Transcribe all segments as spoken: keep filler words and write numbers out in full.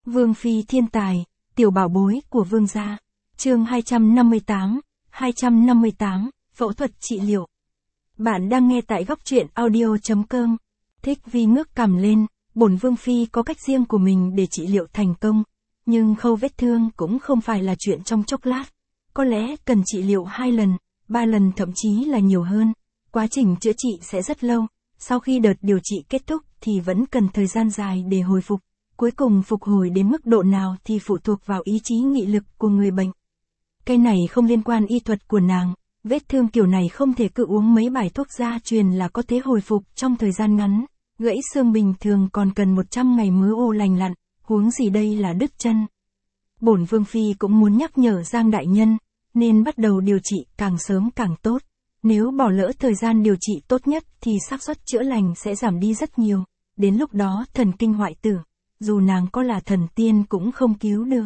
Vương phi thiên tài, tiểu bảo bối của vương gia. Chương hai trăm năm mươi tám, hai trăm năm mươi tám, phẫu thuật trị liệu. Bạn đang nghe tại góc truyện audio chấm com. Thích Vi ngước cằm lên, bổn vương phi có cách riêng của mình để trị liệu thành công, nhưng khâu vết thương cũng không phải là chuyện trong chốc lát. Có lẽ cần trị liệu hai lần, ba lần thậm chí là nhiều hơn. Quá trình chữa trị sẽ rất lâu, sau khi đợt điều trị kết thúc thì vẫn cần thời gian dài để hồi phục. Cuối cùng phục hồi đến mức độ nào thì phụ thuộc vào ý chí nghị lực của người bệnh. Cái này không liên quan y thuật của nàng, vết thương kiểu này không thể cứ uống mấy bài thuốc gia truyền là có thể hồi phục trong thời gian ngắn. Gãy xương bình thường còn cần một trăm ngày mới ô lành lặn, huống gì đây là đứt chân. Bổn vương phi cũng muốn nhắc nhở Giang đại nhân, nên bắt đầu điều trị càng sớm càng tốt. Nếu bỏ lỡ thời gian điều trị tốt nhất thì xác suất chữa lành sẽ giảm đi rất nhiều. Đến lúc đó thần kinh hoại tử, dù nàng có là thần tiên cũng không cứu được.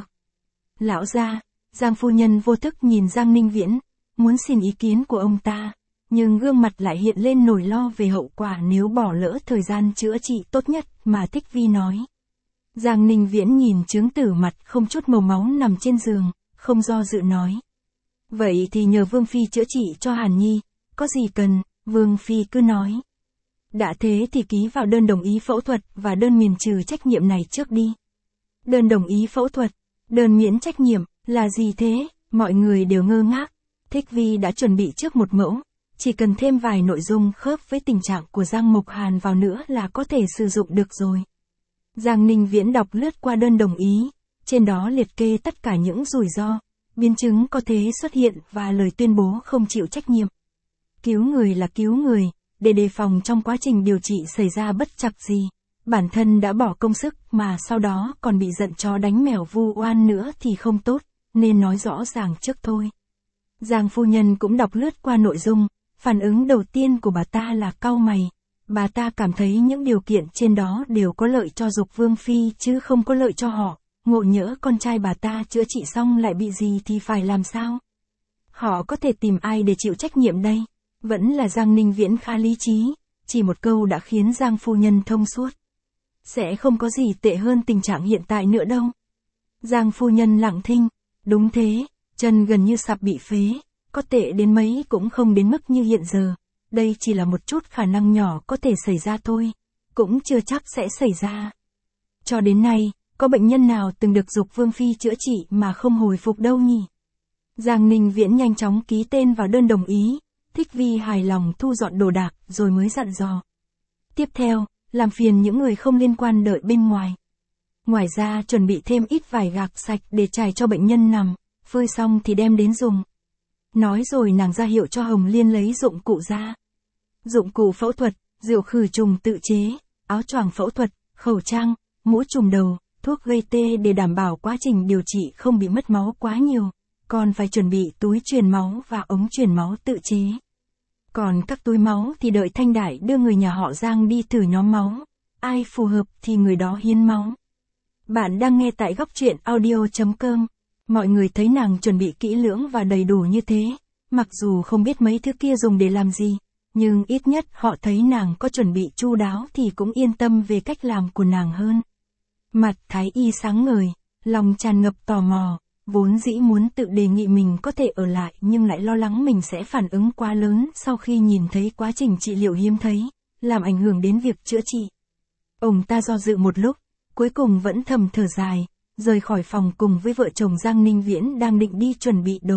Lão gia, Giang phu nhân vô thức nhìn Giang Ninh Viễn, muốn xin ý kiến của ông ta, nhưng gương mặt lại hiện lên nỗi lo về hậu quả nếu bỏ lỡ thời gian chữa trị tốt nhất mà Thích Vi nói. Giang Ninh Viễn nhìn chướng tử mặt không chút màu máu nằm trên giường, không do dự nói. Vậy thì nhờ Vương Phi chữa trị cho Hàn Nhi, có gì cần, Vương Phi cứ nói. Đã thế thì ký vào đơn đồng ý phẫu thuật và đơn miễn trừ trách nhiệm này trước đi. Đơn đồng ý phẫu thuật, đơn miễn trách nhiệm, là gì thế? Mọi người đều ngơ ngác. Thích Vi đã chuẩn bị trước một mẫu, chỉ cần thêm vài nội dung khớp với tình trạng của Giang Mộc Hàn vào nữa là có thể sử dụng được rồi. Giang Ninh Viễn đọc lướt qua đơn đồng ý, trên đó liệt kê tất cả những rủi ro, biến chứng có thể xuất hiện và lời tuyên bố không chịu trách nhiệm. Cứu người là cứu người, để đề phòng trong quá trình điều trị xảy ra bất trắc gì. Bản thân đã bỏ công sức mà sau đó còn bị giận chó đánh mèo vu oan nữa thì không tốt, nên nói rõ ràng trước thôi. Giang phu nhân cũng đọc lướt qua nội dung, phản ứng đầu tiên của bà ta là cau mày. Bà ta cảm thấy những điều kiện trên đó đều có lợi cho Dục Vương Phi chứ không có lợi cho họ. Ngộ nhỡ con trai bà ta chữa trị xong lại bị gì thì phải làm sao? Họ có thể tìm ai để chịu trách nhiệm đây? Vẫn là Giang Ninh Viễn khá lý trí, chỉ một câu đã khiến Giang phu nhân thông suốt. Sẽ không có gì tệ hơn tình trạng hiện tại nữa đâu. Giang phu nhân lặng thinh, đúng thế, chân gần như sắp bị phế, có tệ đến mấy cũng không đến mức như hiện giờ. Đây chỉ là một chút khả năng nhỏ có thể xảy ra thôi, cũng chưa chắc sẽ xảy ra. Cho đến nay, có bệnh nhân nào từng được Dục Vương Phi chữa trị mà không hồi phục đâu nhỉ? Giang Ninh Viễn nhanh chóng ký tên vào đơn đồng ý, Thích Vi hài lòng thu dọn đồ đạc rồi mới dặn dò. Tiếp theo, làm phiền những người không liên quan đợi bên ngoài. Ngoài ra chuẩn bị thêm ít vải gạc sạch để trải cho bệnh nhân nằm, phơi xong thì đem đến dùng. Nói rồi nàng ra hiệu cho Hồng Liên lấy dụng cụ ra. Dụng cụ phẫu thuật, rượu khử trùng tự chế, áo choàng phẫu thuật, khẩu trang, mũ trùm đầu, thuốc gây tê để đảm bảo quá trình điều trị không bị mất máu quá nhiều, còn phải chuẩn bị túi truyền máu và ống truyền máu tự chế. Còn các túi máu thì đợi Thanh Đại đưa người nhà họ Giang đi thử nhóm máu, ai phù hợp thì người đó hiến máu. Bạn đang nghe tại góc truyện audio chấm com. Mọi người thấy nàng chuẩn bị kỹ lưỡng và đầy đủ như thế, mặc dù không biết mấy thứ kia dùng để làm gì, nhưng ít nhất họ thấy nàng có chuẩn bị chu đáo thì cũng yên tâm về cách làm của nàng hơn. Mặt Thái Y sáng ngời, lòng tràn ngập tò mò, vốn dĩ muốn tự đề nghị mình có thể ở lại nhưng lại lo lắng mình sẽ phản ứng quá lớn sau khi nhìn thấy quá trình trị liệu hiếm thấy, làm ảnh hưởng đến việc chữa trị. Ông ta do dự một lúc, cuối cùng vẫn thầm thở dài, rời khỏi phòng cùng với vợ chồng Giang Ninh Viễn đang định đi chuẩn bị đồ.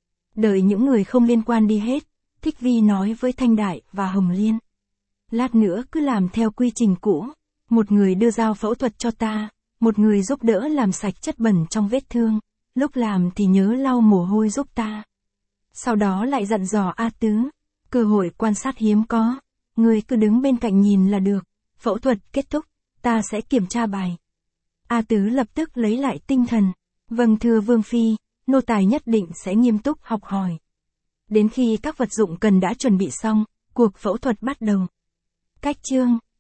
Đợi những người không liên quan đi hết, Thích Vi nói với Thanh Đại và Hồng Liên. Lát nữa cứ làm theo quy trình cũ, một người đưa dao phẫu thuật cho ta, một người giúp đỡ làm sạch chất bẩn trong vết thương, lúc làm thì nhớ lau mồ hôi giúp ta. Sau đó lại dặn dò A Tứ, cơ hội quan sát hiếm có, người cứ đứng bên cạnh nhìn là được, phẫu thuật kết thúc, ta sẽ kiểm tra bài. A Tứ lập tức lấy lại tinh thần, vâng thưa Vương Phi, nô tài nhất định sẽ nghiêm túc học hỏi. Đến khi các vật dụng cần đã chuẩn bị xong, cuộc phẫu thuật bắt đầu. Cách chương